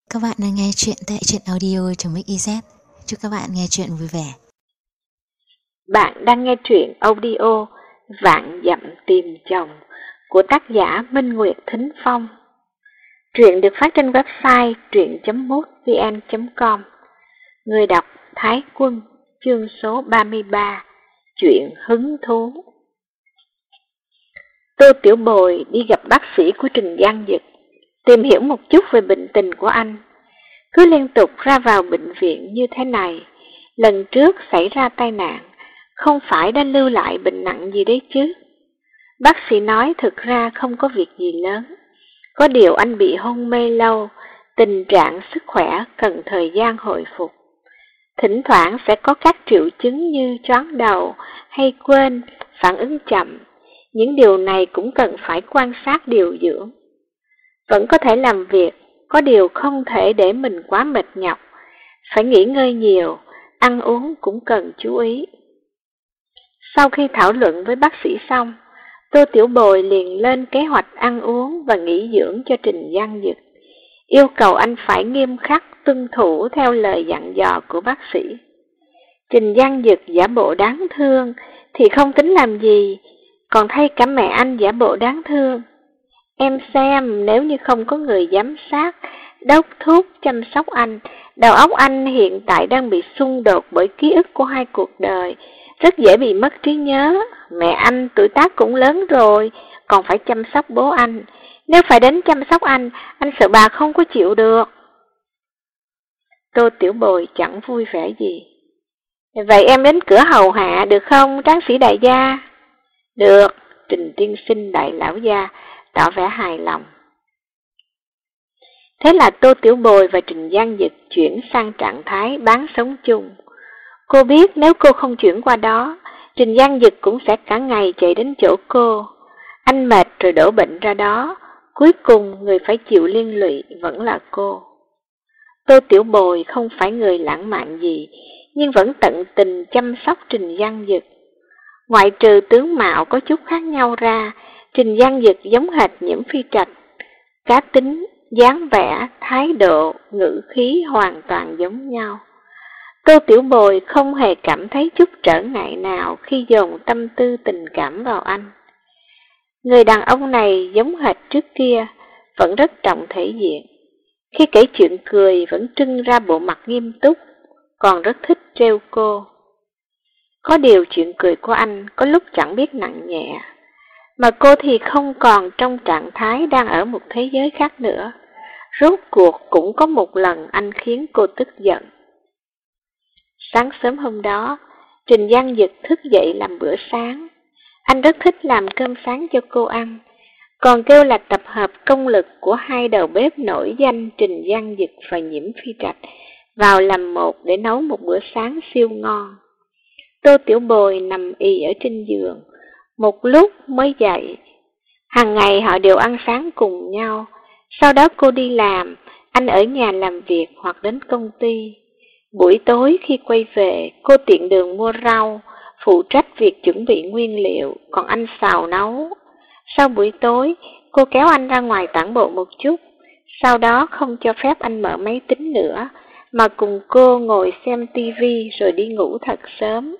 Các bạn đang nghe chuyện tại truyện audio.mix.iz. Chúc các bạn nghe chuyện vui vẻ. Bạn đang nghe truyện audio Vạn Dặm Tìm Chồng của tác giả Minh Nguyệt Thính Phong. Truyện được phát trên website truyện.mútvn.com. Người đọc Thái Quân, chương số 33, chuyện hứng thú. Tô Tiểu Bồi đi gặp bác sĩ của Trình Giang Dực, tìm hiểu một chút về bệnh tình của anh. Cứ liên tục ra vào bệnh viện như thế này, lần trước xảy ra tai nạn, không phải đã lưu lại bệnh nặng gì đấy chứ? Bác sĩ nói thực ra không có việc gì lớn, có điều anh bị hôn mê lâu, tình trạng sức khỏe cần thời gian hồi phục. Thỉnh thoảng sẽ có các triệu chứng như choáng đầu hay quên, phản ứng chậm. Những điều này cũng cần phải quan sát điều dưỡng. Vẫn có thể làm việc, có điều không thể để mình quá mệt nhọc, phải nghỉ ngơi nhiều, ăn uống cũng cần chú ý. Sau khi thảo luận với bác sĩ xong, Tô Tiểu Bồi liền lên kế hoạch ăn uống và nghỉ dưỡng cho Trình Giang Dực, yêu cầu anh phải nghiêm khắc tuân thủ theo lời dặn dò của bác sĩ. Trình Giang Dực giả bộ đáng thương thì không tính làm gì, còn thay cả mẹ anh giả bộ đáng thương. Em xem, nếu như không có người giám sát, đốc thuốc, chăm sóc anh, đầu óc anh hiện tại đang bị xung đột bởi ký ức của hai cuộc đời, rất dễ bị mất trí nhớ. Mẹ anh tuổi tác cũng lớn rồi, còn phải chăm sóc bố anh. Nếu phải đến chăm sóc anh sợ bà không có chịu được. Tô Tiểu Bồi chẳng vui vẻ gì. Vậy em đến cửa hầu hạ được không, tráng sĩ đại gia? Được, Trình tiên sinh đại lão gia tỏ vẻ hài lòng. Thế là Tô Tiểu Bồi và Trình Giang Dực chuyển sang trạng thái bán sống chung. Cô biết nếu cô không chuyển qua đó, Trình Giang Dực cũng sẽ cả ngày chạy đến chỗ cô. Anh mệt rồi đổ bệnh ra đó, cuối cùng người phải chịu liên lụy vẫn là cô. Tô Tiểu Bồi không phải người lãng mạn gì, nhưng vẫn tận tình chăm sóc Trình Giang Dực. Ngoại trừ tướng mạo có chút khác nhau ra, Trình Giang Dực giống hệt Nhiễm Phi Trạch. Cá tính, dáng vẻ, thái độ, ngữ khí hoàn toàn giống nhau. Tô Tiểu Bồi không hề cảm thấy chút trở ngại nào khi dồn tâm tư tình cảm vào anh. Người đàn ông này giống hệt trước kia, vẫn rất trọng thể diện. Khi kể chuyện cười vẫn trưng ra bộ mặt nghiêm túc, còn rất thích trêu cô. Có điều chuyện cười của anh có lúc chẳng biết nặng nhẹ, mà cô thì không còn trong trạng thái đang ở một thế giới khác nữa. Rốt cuộc cũng có một lần anh khiến cô tức giận. Sáng sớm hôm đó, Trình Giang Dực thức dậy làm bữa sáng. Anh rất thích làm cơm sáng cho cô ăn, còn kêu là tập hợp công lực của hai đầu bếp nổi danh Trình Giang Dực và Nhiễm Phi Trạch vào làm một để nấu một bữa sáng siêu ngon. Tô Tiểu Bồi nằm ì ở trên giường, một lúc mới dậy. Hàng ngày họ đều ăn sáng cùng nhau, sau đó cô đi làm, anh ở nhà làm việc hoặc đến công ty. Buổi tối khi quay về, cô tiện đường mua rau, phụ trách việc chuẩn bị nguyên liệu, còn anh xào nấu. Sau buổi tối, cô kéo anh ra ngoài tản bộ một chút, sau đó không cho phép anh mở máy tính nữa, mà cùng cô ngồi xem tivi rồi đi ngủ thật sớm.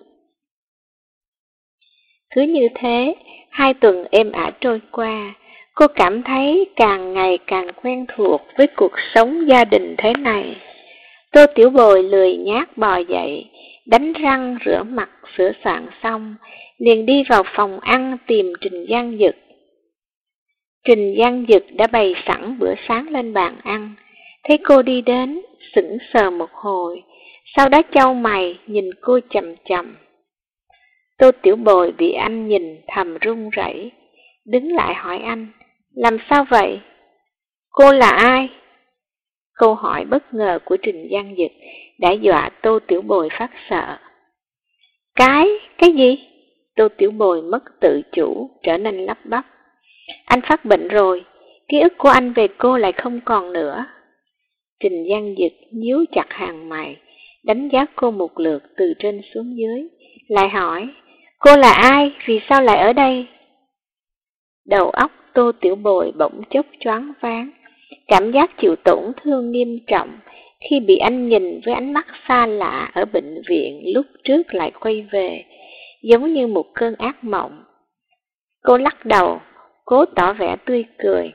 Cứ như thế, 2 tuần êm ả trôi qua, cô cảm thấy càng ngày càng quen thuộc với cuộc sống gia đình thế này. Tô Tiểu Bồi lười nhác bò dậy, đánh răng rửa mặt sửa soạn xong, liền đi vào phòng ăn tìm Trình Giang Dực. Trình Giang Dực đã bày sẵn bữa sáng lên bàn ăn, thấy cô đi đến, sững sờ một hồi, sau đó chau mày nhìn cô chằm chằm. Tô Tiểu Bồi bị anh nhìn thầm run rẩy, đứng lại hỏi anh, làm sao vậy? Cô là ai? Câu hỏi bất ngờ của Trình Giang Dực đã dọa Tô Tiểu Bồi phát sợ. Cái gì? Tô Tiểu Bồi mất tự chủ, trở nên lắp bắp. Anh phát bệnh rồi, ký ức của anh về cô lại không còn nữa. Trình Giang Dực nhíu chặt hàng mày, đánh giá cô một lượt từ trên xuống dưới, lại hỏi, cô là ai, vì sao lại ở đây? Đầu óc Tô Tiểu Bồi bỗng chốc choáng váng, Cảm giác chịu tổn thương nghiêm trọng khi bị anh nhìn với ánh mắt xa lạ ở bệnh viện lúc trước lại quay về, giống như một cơn ác mộng. Cô lắc đầu, cố tỏ vẻ tươi cười.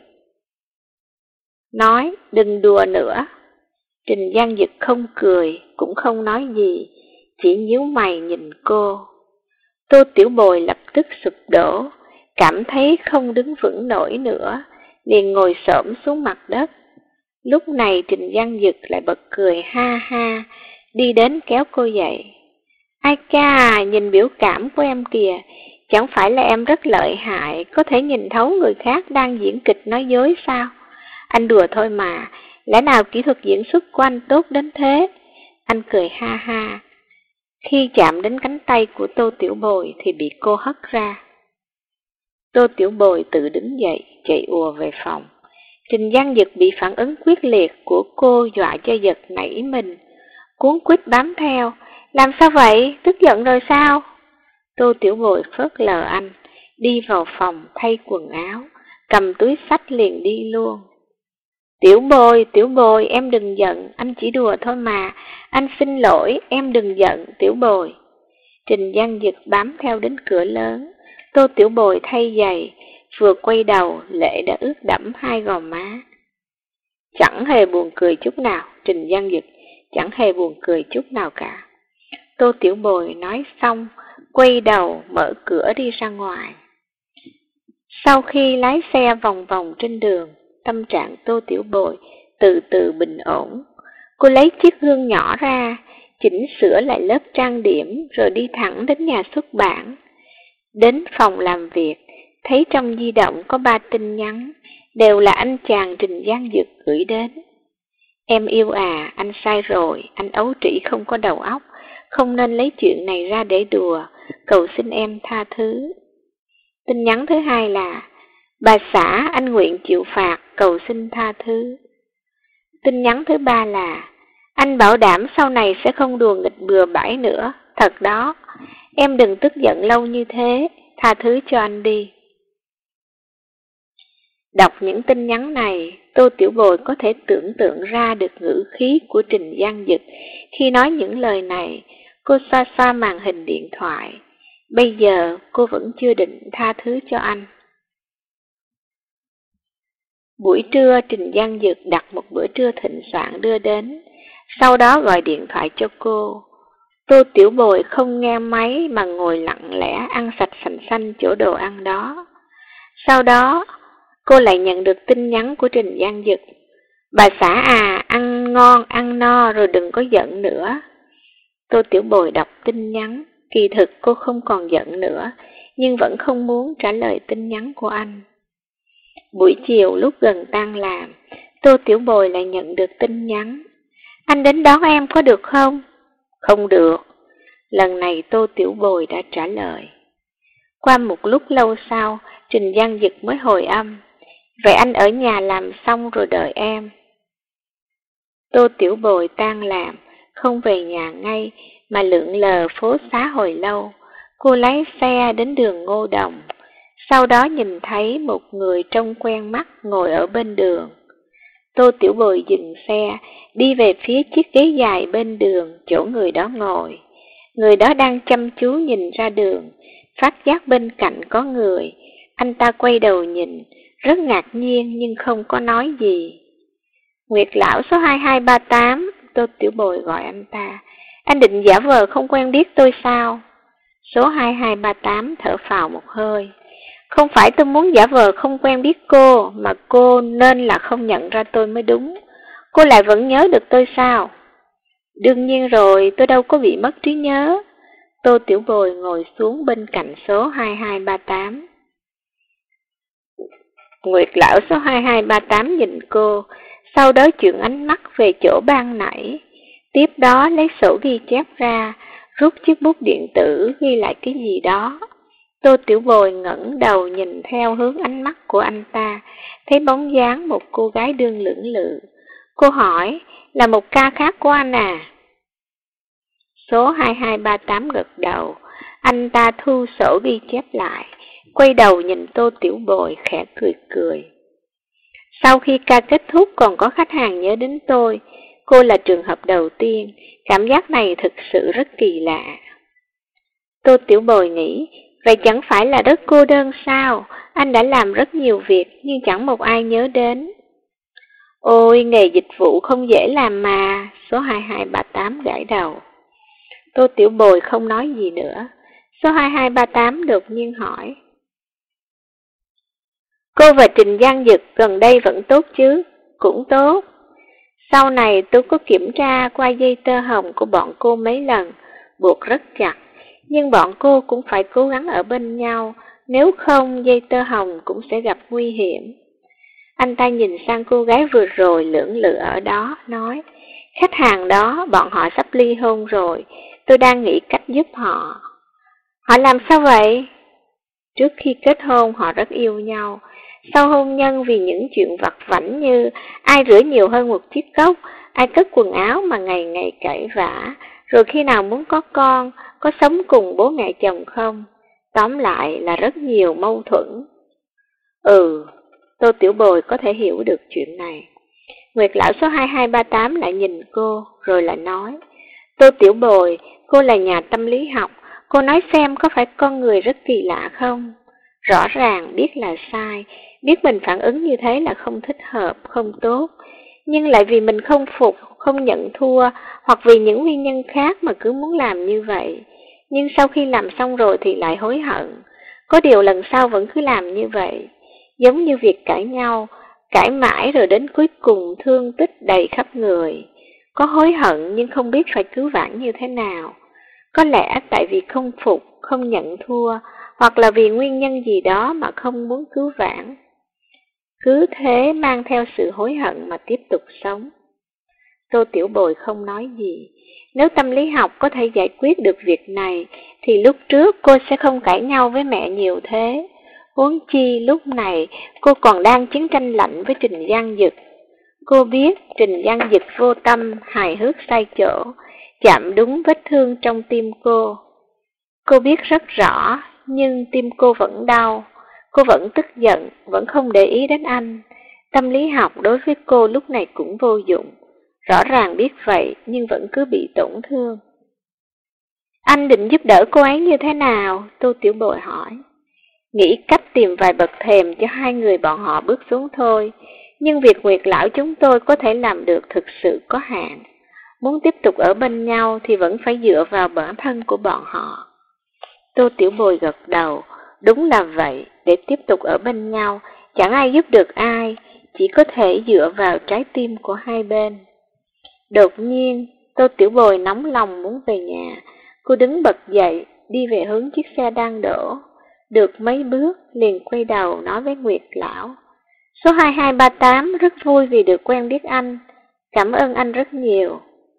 Nói, đừng đùa nữa. Trình Giang Dực không cười, cũng không nói gì, chỉ nhíu mày nhìn cô. Tô Tiểu Bồi lập tức sụp đổ, cảm thấy không đứng vững nổi nữa, liền ngồi xổm xuống mặt đất. Lúc này Trình Giang Dực lại bật cười ha ha, đi đến kéo cô dậy. Ai ca, nhìn biểu cảm của em kìa, chẳng phải là em rất lợi hại, có thể nhìn thấu người khác đang diễn kịch nói dối sao? Anh đùa thôi mà, lẽ nào kỹ thuật diễn xuất của anh tốt đến thế? Anh cười ha ha. Khi chạm đến cánh tay của Tô Tiểu Bồi thì bị cô hất ra. Tô Tiểu Bồi tự đứng dậy, chạy ùa về phòng. Trình Giang Dực bị phản ứng quyết liệt của cô dọa cho giật nảy mình, cuống quýt bám theo. Làm sao vậy? Tức giận rồi sao? Tô Tiểu Bồi phớt lờ anh, đi vào phòng thay quần áo, cầm túi xách liền đi luôn. Tiểu Bồi, em đừng giận, anh chỉ đùa thôi mà, anh xin lỗi, em đừng giận, Tiểu Bồi. Trình Giang Dực bám theo đến cửa lớn, Tô Tiểu Bồi thay giày, vừa quay đầu, lệ đã ướt đẫm hai gò má. Chẳng hề buồn cười chút nào, Trình Giang Dực chẳng hề buồn cười chút nào cả. Tô Tiểu Bồi nói xong, quay đầu mở cửa đi ra ngoài. Sau khi lái xe vòng vòng trên đường, tâm trạng Tô Tiểu Bồi từ từ bình ổn. Cô lấy chiếc gương nhỏ ra, chỉnh sửa lại lớp trang điểm rồi đi thẳng đến nhà xuất bản. Đến phòng làm việc, thấy trong di động có 3 tin nhắn, đều là anh chàng Trình Giang Dực gửi đến. Em yêu à, anh sai rồi, anh ấu trĩ không có đầu óc, không nên lấy chuyện này ra để đùa, cầu xin em tha thứ. Tin nhắn thứ hai là, bà xã anh nguyện chịu phạt, cầu xin tha thứ. Tin nhắn thứ ba là, anh bảo đảm sau này sẽ không đùa nghịch bừa bãi nữa, thật đó, em đừng tức giận lâu như thế, tha thứ cho anh đi. Đọc những tin nhắn này, Tô Tiểu Bồi có thể tưởng tượng ra được ngữ khí của Trình Giang Dực khi nói những lời này. Cô xoa xoa màn hình điện thoại. Bây giờ cô vẫn chưa định tha thứ cho anh. Buổi trưa Trình Giang Dực đặt một bữa trưa thịnh soạn đưa đến, sau đó gọi điện thoại cho cô. Tô Tiểu Bồi không nghe máy mà ngồi lặng lẽ ăn sạch sành xanh chỗ đồ ăn đó. Sau đó, cô lại nhận được tin nhắn của Trình Giang Dực. Bà xã à, ăn ngon, ăn no rồi đừng có giận nữa. Tô Tiểu Bồi đọc tin nhắn, kỳ thực cô không còn giận nữa, nhưng vẫn không muốn trả lời tin nhắn của anh. Buổi chiều lúc gần tan làm, Tô Tiểu Bồi lại nhận được tin nhắn. Anh đến đón em có được không? Không được. Lần này Tô Tiểu Bồi đã trả lời. Qua một lúc lâu sau, Trình Giang Dực mới hồi âm. Vậy anh ở nhà làm xong rồi đợi em. Tô Tiểu Bồi tan làm, không về nhà ngay, mà lượn lờ phố xá hồi lâu. Cô lái xe đến đường Ngô Đồng. Sau đó nhìn thấy một người trông quen mắt ngồi ở bên đường. Tô Tiểu Bồi dừng xe, đi về phía chiếc ghế dài bên đường, chỗ người đó ngồi. Người đó đang chăm chú nhìn ra đường, phát giác bên cạnh có người. Anh ta quay đầu nhìn, rất ngạc nhiên nhưng không có nói gì. Nguyệt lão số 2238, Tô Tiểu Bồi gọi anh ta. Anh định giả vờ không quen biết tôi sao? Số 2238 thở phào một hơi. Không phải tôi muốn giả vờ không quen biết cô, mà cô nên là không nhận ra tôi mới đúng. Cô lại vẫn nhớ được tôi sao? Đương nhiên rồi, tôi đâu có bị mất trí nhớ. Tô Tiểu Bồi ngồi xuống bên cạnh số 2238. Nguyệt lão số 2238 nhìn cô, sau đó chuyển ánh mắt về chỗ ban nãy. Tiếp đó lấy sổ ghi chép ra, rút chiếc bút điện tử ghi lại cái gì đó. Tô Tiểu Bồi ngẩng đầu nhìn theo hướng ánh mắt của anh ta, thấy bóng dáng một cô gái đương lưỡng lự. Cô hỏi, là một ca khác của anh à? Số 2238 gật đầu, anh ta thu sổ ghi chép lại, quay đầu nhìn Tô Tiểu Bồi khẽ cười cười. Sau khi ca kết thúc còn có khách hàng nhớ đến tôi. Cô là trường hợp đầu tiên. Cảm giác này thực sự rất kỳ lạ. Tô Tiểu Bồi nghĩ, vậy chẳng phải là rất cô đơn sao? Anh đã làm rất nhiều việc nhưng chẳng một ai nhớ đến. Ôi, nghề dịch vụ không dễ làm mà, số 2238 gãi đầu. Tô Tiểu Bồi không nói gì nữa. Số 2238 đột nhiên hỏi. Cô và Trình Giang Dực gần đây vẫn tốt chứ? Cũng tốt. Sau này tôi có kiểm tra qua dây tơ hồng của bọn cô mấy lần, buộc rất chặt. Nhưng bọn cô cũng phải cố gắng ở bên nhau, nếu không dây tơ hồng cũng sẽ gặp nguy hiểm. Anh ta nhìn sang cô gái vừa rồi lưỡng lự ở đó, nói, khách hàng đó bọn họ sắp ly hôn rồi, tôi đang nghĩ cách giúp họ. Họ làm sao vậy? Trước khi kết hôn họ rất yêu nhau, sau hôn nhân vì những chuyện vặt vãnh như ai rửa nhiều hơn một chiếc cốc, ai cất quần áo mà ngày ngày cãi vã, rồi khi nào muốn có con, có sống cùng bố mẹ chồng không? Tóm lại là rất nhiều mâu thuẫn. Tô Tiểu Bồi có thể hiểu được chuyện này. Nguyệt lão số 2238 lại nhìn cô, rồi lại nói, Tô Tiểu Bồi, cô là nhà tâm lý học, cô nói xem có phải con người rất kỳ lạ không? Rõ ràng biết là sai, biết mình phản ứng như thế là không thích hợp, không tốt, nhưng lại vì mình không phục, không nhận thua, hoặc vì những nguyên nhân khác mà cứ muốn làm như vậy. Nhưng sau khi làm xong rồi thì lại hối hận, có điều lần sau vẫn cứ làm như vậy. Giống như việc cãi nhau, cãi mãi rồi đến cuối cùng thương tích đầy khắp người. Có hối hận nhưng không biết phải cứu vãn như thế nào. Có lẽ tại vì không phục, không nhận thua, hoặc là vì nguyên nhân gì đó mà không muốn cứu vãn. Cứ thế mang theo sự hối hận mà tiếp tục sống. Tô Tiểu Bồi không nói gì. Nếu tâm lý học có thể giải quyết được việc này, thì lúc trước cô sẽ không cãi nhau với mẹ nhiều thế. Huống chi lúc này cô còn đang chiến tranh lạnh với Trình Giang Dực. Cô biết Trình Giang Dực vô tâm, hài hước sai chỗ, chạm đúng vết thương trong tim cô. Cô biết rất rõ, nhưng tim cô vẫn đau. Cô vẫn tức giận, vẫn không để ý đến anh. Tâm lý học đối với cô lúc này cũng vô dụng. Rõ ràng biết vậy nhưng vẫn cứ bị tổn thương. Anh định giúp đỡ cô ấy như thế nào? Tô Tiểu Bồi hỏi. Nghĩ cách tìm vài bậc thềm cho hai người bọn họ bước xuống thôi. Nhưng việc Nguyệt lão chúng tôi có thể làm được thực sự có hạn. Muốn tiếp tục ở bên nhau thì vẫn phải dựa vào bản thân của bọn họ. Tô Tiểu Bồi gật đầu. Đúng là vậy, để tiếp tục ở bên nhau, chẳng ai giúp được ai, chỉ có thể dựa vào trái tim của hai bên. Đột nhiên, Tô Tiểu Bồi nóng lòng muốn về nhà. Cô đứng bật dậy, đi về hướng chiếc xe đang đổ. Được mấy bước, liền quay đầu nói với Nguyệt lão. Số 2238 rất vui vì được quen biết anh. Cảm ơn anh rất nhiều.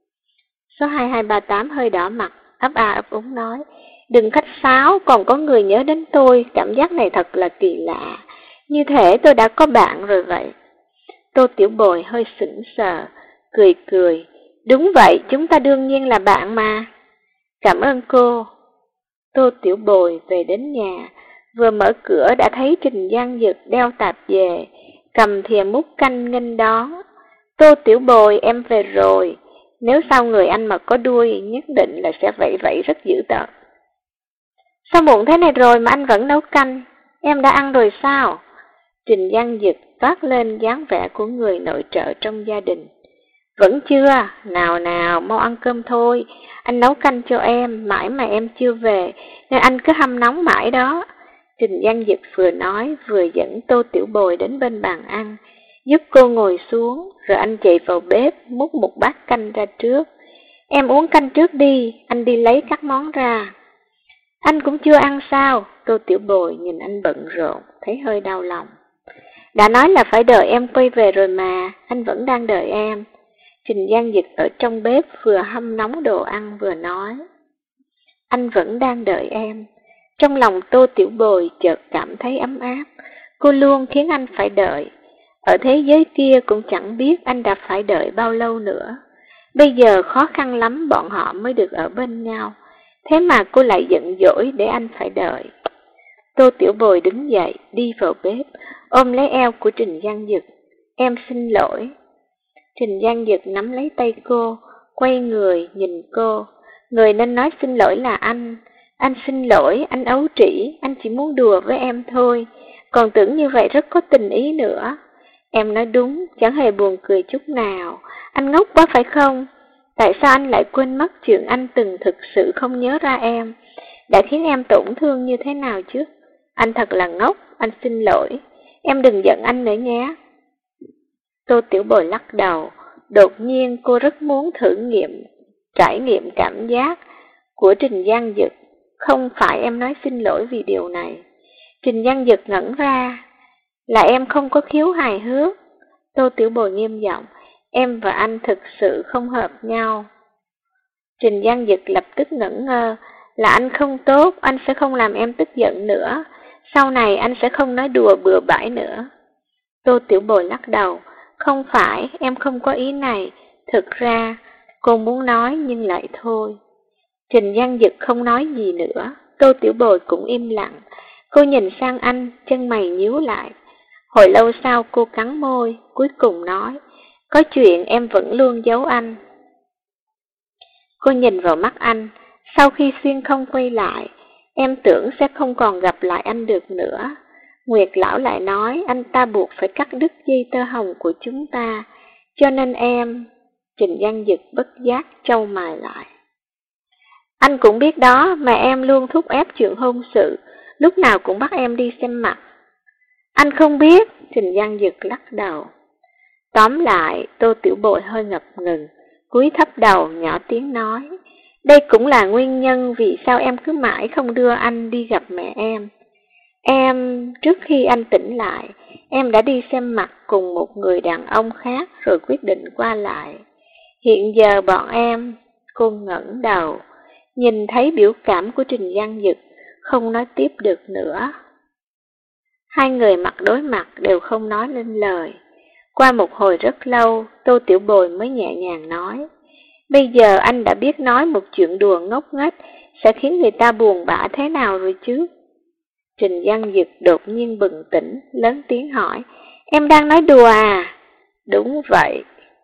Số 2238 hơi đỏ mặt, ấp a ấp úng nói. Đừng khách sáo, còn có người nhớ đến tôi, cảm giác này thật là kỳ lạ. Như thể tôi đã có bạn rồi vậy. Tô Tiểu Bồi hơi sững sờ, cười cười. Đúng vậy, chúng ta đương nhiên là bạn mà. Cảm ơn cô. Tô Tiểu Bồi về đến nhà, vừa mở cửa đã thấy Trình Giang Dực đeo tạp về, cầm thìa múc canh nghênh đón. Tô Tiểu Bồi, em về rồi. Nếu sau người anh mà có đuôi, nhất định là sẽ vẫy vẫy rất dữ tợn. Sao muộn thế này rồi mà anh vẫn nấu canh? Em đã ăn rồi sao? Trình Giang Dực toát lên dáng vẻ của người nội trợ trong gia đình. Vẫn chưa, nào nào, mau ăn cơm thôi. Anh nấu canh cho em, mãi mà em chưa về, nên anh cứ hâm nóng mãi đó. Trình Giang Dực vừa nói, vừa dẫn Tô Tiểu Bồi đến bên bàn ăn, giúp cô ngồi xuống, rồi anh chạy vào bếp, múc một bát canh ra trước. Em uống canh trước đi, anh đi lấy các món ra. Anh cũng chưa ăn sao? Tô Tiểu Bồi nhìn anh bận rộn, thấy hơi đau lòng. Đã nói là phải đợi em quay về rồi mà, anh vẫn đang đợi em. Trình Giang Dực ở trong bếp vừa hâm nóng đồ ăn vừa nói. Anh vẫn đang đợi em. Trong lòng Tô Tiểu Bồi chợt cảm thấy ấm áp. Cô luôn khiến anh phải đợi. Ở thế giới kia cũng chẳng biết anh đã phải đợi bao lâu nữa. Bây giờ khó khăn lắm bọn họ mới được ở bên nhau. Thế mà cô lại giận dỗi để anh phải đợi. Tô Tiểu Bồi đứng dậy, đi vào bếp, ôm lấy eo của Trình Giang Dực. Em xin lỗi. Trình Giang Dực nắm lấy tay cô, quay người nhìn cô. Người nên nói xin lỗi là anh. Anh xin lỗi, anh ấu trĩ, anh chỉ muốn đùa với em thôi. Còn tưởng như vậy rất có tình ý nữa. Em nói đúng, chẳng hề buồn cười chút nào. Anh ngốc quá phải không? Tại sao anh lại quên mất chuyện anh từng thực sự không nhớ ra em? Đã khiến em tổn thương như thế nào chứ? Anh thật là ngốc, anh xin lỗi. Em đừng giận anh nữa nhé. Tô Tiểu Bồi lắc đầu. Đột nhiên cô rất muốn trải nghiệm cảm giác của Trình Giang Dực. Không phải em nói xin lỗi vì điều này. Trình Giang Dực ngẩn ra. Là em không có khiếu hài hước. Tô Tiểu Bồi nghiêm giọng. Em và anh thực sự không hợp nhau. Trình Giang Dực lập tức ngẩn ngơ. Là anh không tốt, anh sẽ không làm em tức giận nữa. Sau này anh sẽ không nói đùa bừa bãi nữa. Tô Tiểu Bồi lắc đầu. Không phải, em không có ý này. Thực ra, cô muốn nói nhưng lại thôi. Trình Giang Dực không nói gì nữa. Tô Tiểu Bồi cũng im lặng. Cô nhìn sang anh, chân mày nhíu lại. Hồi lâu sau cô cắn môi, cuối cùng nói. Có chuyện em vẫn luôn giấu anh. Cô nhìn vào mắt anh. Sau khi Xuyên không quay lại, em tưởng sẽ không còn gặp lại anh được nữa. Nguyệt Lão lại nói anh ta buộc phải cắt đứt dây tơ hồng của chúng ta. Cho nên em... Trình Giang Dực bất giác trâu mày lại. Anh cũng biết đó mà em luôn thúc ép chuyện hôn sự, lúc nào cũng bắt em đi xem mặt. Anh không biết, Trình Giang Dực lắc đầu. Tóm lại, Tô Tiểu Bồi hơi ngập ngừng, cúi thấp đầu nhỏ tiếng nói. Đây cũng là nguyên nhân vì sao em cứ mãi không đưa anh đi gặp mẹ em. Trước khi anh tỉnh lại, em đã đi xem mặt cùng một người đàn ông khác rồi quyết định qua lại. Hiện giờ bọn em, cô ngẩng đầu, nhìn thấy biểu cảm của Trình Giang Dực, không nói tiếp được nữa. Hai người mặt đối mặt đều không nói lên lời. Qua một hồi rất lâu, Tô Tiểu Bồi mới nhẹ nhàng nói. Bây giờ anh đã biết nói một chuyện đùa ngốc nghếch sẽ khiến người ta buồn bã thế nào rồi chứ? Trình Giang Dực đột nhiên bừng tỉnh, lớn tiếng hỏi. Em đang nói đùa à? Đúng vậy.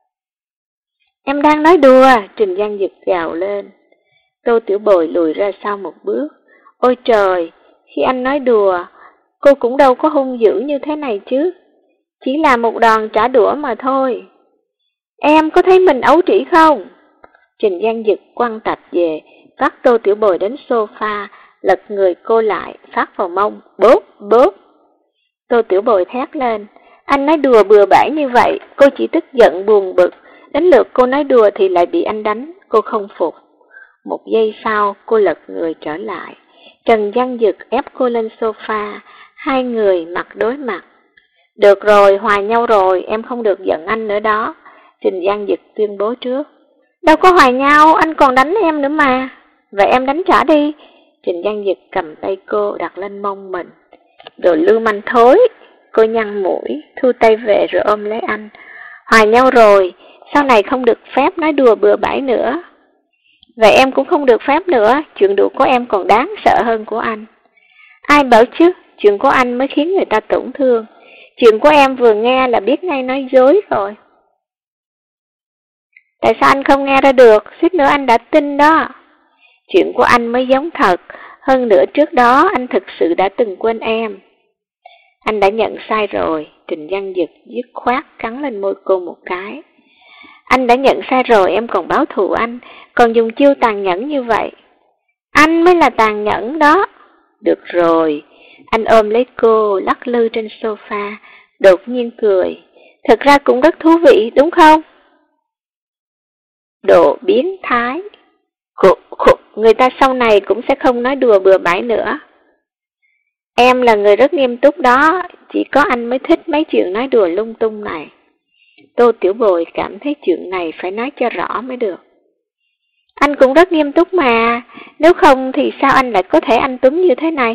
Em đang nói đùa, Trình Giang Dực gào lên. Tô Tiểu Bồi lùi ra sau một bước. Ôi trời, khi anh nói đùa, cô cũng đâu có hung dữ như thế này chứ. Chỉ là một đòn trả đũa mà thôi. Em có thấy mình ấu trĩ không? Trình Giang Dực quăng tạch về, vắt Tô Tiểu Bồi đến sofa, lật người cô lại, phát vào mông, bốp, bốp. Tô Tiểu Bồi thét lên. Anh nói đùa bừa bãi như vậy, cô chỉ tức giận buồn bực. Đến lượt cô nói đùa thì lại bị anh đánh, cô không phục. Một giây sau, cô lật người trở lại. Trần Giang Dực ép cô lên sofa, hai người mặt đối mặt. Được rồi, hòa nhau rồi, em không được giận anh nữa đó. Trình Giang Dực tuyên bố trước. Đâu có hòa nhau, anh còn đánh em nữa mà. Vậy em đánh trả đi. Trình Giang Dực cầm tay cô đặt lên mông mình. Đồ lưu manh thối. Cô nhăn mũi, thu tay về rồi ôm lấy anh. Hòa nhau rồi, sau này không được phép nói đùa bừa bãi nữa. Vậy em cũng không được phép nữa, chuyện đùa của em còn đáng sợ hơn của anh. Ai bảo chứ, chuyện của anh mới khiến người ta tổn thương. Chuyện của em vừa nghe là biết ngay nói dối rồi. Tại sao anh không nghe ra được, suýt nữa anh đã tin đó. Chuyện của anh mới giống thật, hơn nữa trước đó anh thực sự đã từng quên em. Anh đã nhận sai rồi, Trình Giang Dực dứt khoát cắn lên môi cô một cái. Anh đã nhận sai rồi, em còn báo thù anh, còn dùng chiêu tàn nhẫn như vậy. Anh mới là tàn nhẫn đó. Được rồi, anh ôm lấy cô, lắc lư trên sofa, đột nhiên cười. Thật ra cũng rất thú vị, đúng không? Đồ biến thái. Người ta sau này cũng sẽ không nói đùa bừa bãi nữa. Em là người rất nghiêm túc đó, chỉ có anh mới thích mấy chuyện nói đùa lung tung này. Tô Tiểu Bồi cảm thấy chuyện này phải nói cho rõ mới được. Anh cũng rất nghiêm túc mà, nếu không thì sao anh lại có thể anh tuấn như thế này?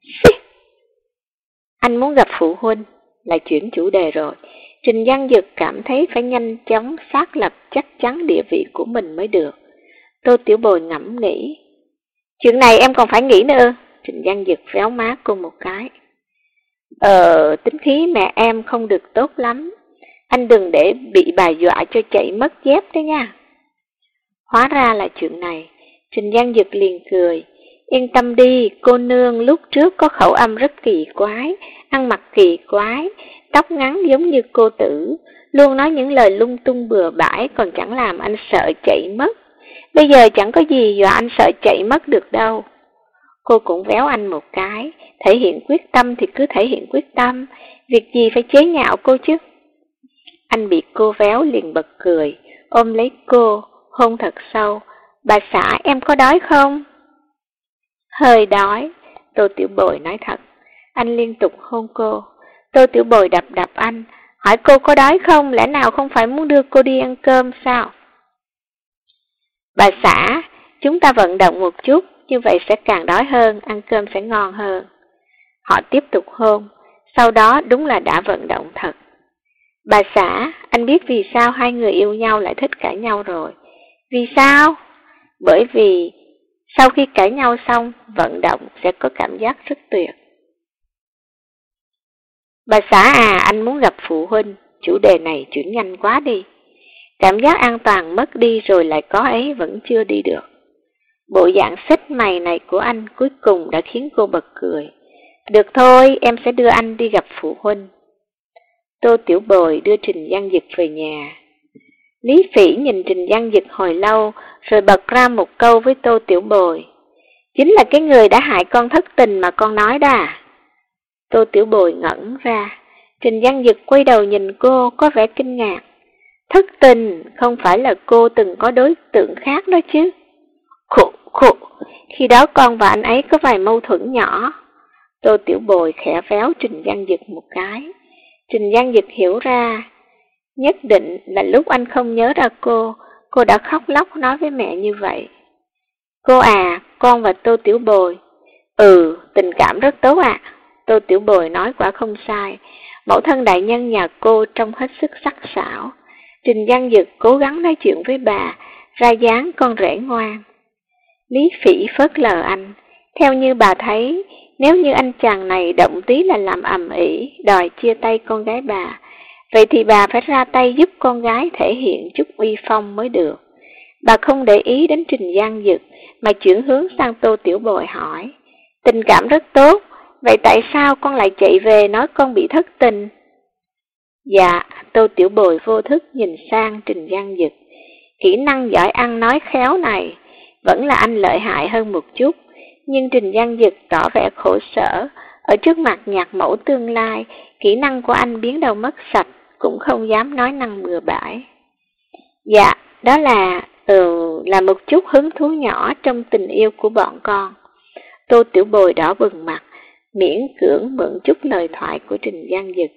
Anh muốn gặp phụ huynh, lại chuyển chủ đề rồi. Trình Giang Dực cảm thấy phải nhanh chóng xác lập chắc chắn địa vị của mình mới được. Tô Tiểu Bồi ngẫm nghĩ. Chuyện này em còn phải nghĩ nữa. Trình Giang Dực véo má cô một cái. Tính khí mẹ em không được tốt lắm. Anh đừng để bị bà dọa cho chạy mất dép đấy nha. Hóa ra là chuyện này. Trình Giang Dực liền cười. Yên tâm đi, cô nương lúc trước có khẩu âm rất kỳ quái, ăn mặc kỳ quái, tóc ngắn giống như cô tử, luôn nói những lời lung tung bừa bãi còn chẳng làm anh sợ chạy mất. Bây giờ chẳng có gì dọa anh sợ chạy mất được đâu. Cô cũng véo anh một cái, thể hiện quyết tâm thì cứ thể hiện quyết tâm, việc gì phải chế nhạo cô chứ. Anh bị cô véo liền bật cười, ôm lấy cô, hôn thật sâu. Bà xã em có đói không? Hơi đói, Tô Tiểu Bồi nói thật. Anh liên tục hôn cô. Tô Tiểu Bồi đập đập anh, hỏi cô có đói không, lẽ nào không phải muốn đưa cô đi ăn cơm sao? Bà xã, chúng ta vận động một chút, như vậy sẽ càng đói hơn, ăn cơm sẽ ngon hơn. Họ tiếp tục hôn, sau đó đúng là đã vận động thật. Bà xã, anh biết vì sao hai người yêu nhau lại thích cãi nhau rồi. Vì sao? Bởi vì sau khi cãi nhau xong, vận động sẽ có cảm giác rất tuyệt. Bà xã à, anh muốn gặp phụ huynh, chủ đề này chuyển nhanh quá đi. Cảm giác an toàn mất đi rồi lại có ấy vẫn chưa đi được. Bộ dạng xích mày này của anh cuối cùng đã khiến cô bật cười. Được thôi, em sẽ đưa anh đi gặp phụ huynh. Tô Tiểu Bồi đưa Trình Giang Dực về nhà. Lý Phỉ nhìn Trình Giang Dực hồi lâu, rồi bật ra một câu với Tô Tiểu Bồi. Chính là cái người đã hại con thất tình mà con nói đó à? Tô Tiểu Bồi ngẩn ra. Trình Giang Dực quay đầu nhìn cô có vẻ kinh ngạc. Thất tình không phải là cô từng có đối tượng khác đó chứ? Khụ khụ, khi đó con và anh ấy có vài mâu thuẫn nhỏ. Tô Tiểu Bồi khẽ véo Trình Giang Dực một cái. Trình Giang Dực hiểu ra. Nhất định là lúc anh không nhớ ra cô đã khóc lóc nói với mẹ như vậy. Cô à, con và Tô Tiểu Bồi. Tình cảm rất tốt ạ. Tô Tiểu Bồi nói quả không sai. Mẫu thân đại nhân nhà cô trông hết sức sắc sảo. Trình Giang Dực cố gắng nói chuyện với bà, ra dáng con rể ngoan. Lý Phỉ phớt lờ anh. Theo như bà thấy, nếu như anh chàng này động tí là làm ầm ĩ, đòi chia tay con gái bà, vậy thì bà phải ra tay giúp con gái thể hiện chút uy phong mới được. Bà không để ý đến Trình Giang Dực, mà chuyển hướng sang Tô Tiểu Bồi hỏi. Tình cảm rất tốt, vậy tại sao con lại chạy về nói con bị thất tình? Dạ, Tô Tiểu Bồi vô thức nhìn sang Trình Giang Dực. Kỹ năng giỏi ăn nói khéo này, vẫn là anh lợi hại hơn một chút, nhưng Trình Giang Dực tỏ vẻ khổ sở. Ở trước mặt nhạc mẫu tương lai, kỹ năng của anh biến đâu mất sạch, cũng không dám nói năng bừa bãi. Dạ, đó là một chút hứng thú nhỏ trong tình yêu của bọn con. Tô Tiểu Bồi đỏ bừng mặt, miễn cưỡng mượn chút lời thoại của Trình Giang Dực.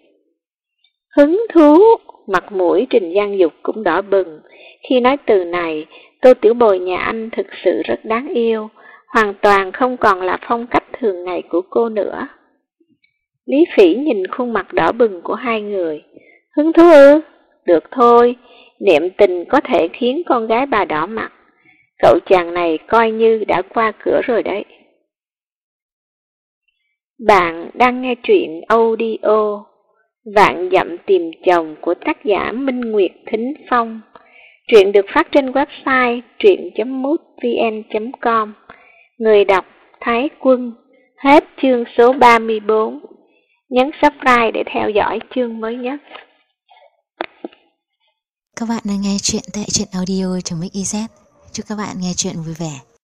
Hứng thú, mặt mũi Trình Giang Dực cũng đỏ bừng. Khi nói từ này, Tô Tiểu Bồi nhà anh thực sự rất đáng yêu, hoàn toàn không còn là phong cách thường ngày của cô nữa. Lý Phỉ nhìn khuôn mặt đỏ bừng của hai người. Hứng thú ư? Được thôi, niệm tình có thể khiến con gái bà đỏ mặt. Cậu chàng này coi như đã qua cửa rồi đấy. Bạn đang nghe truyện audio Vạn Dặm Tìm Chồng của tác giả Minh Nguyệt Thính Phong. Truyện được phát trên website truyện.mútvn.com. Người đọc Thái Quân. Hết chương số 34. Nhấn subscribe để theo dõi chương mới nhất. Các bạn đang nghe chuyện tại truyện audio.mix.iz. Chúc các bạn nghe chuyện vui vẻ.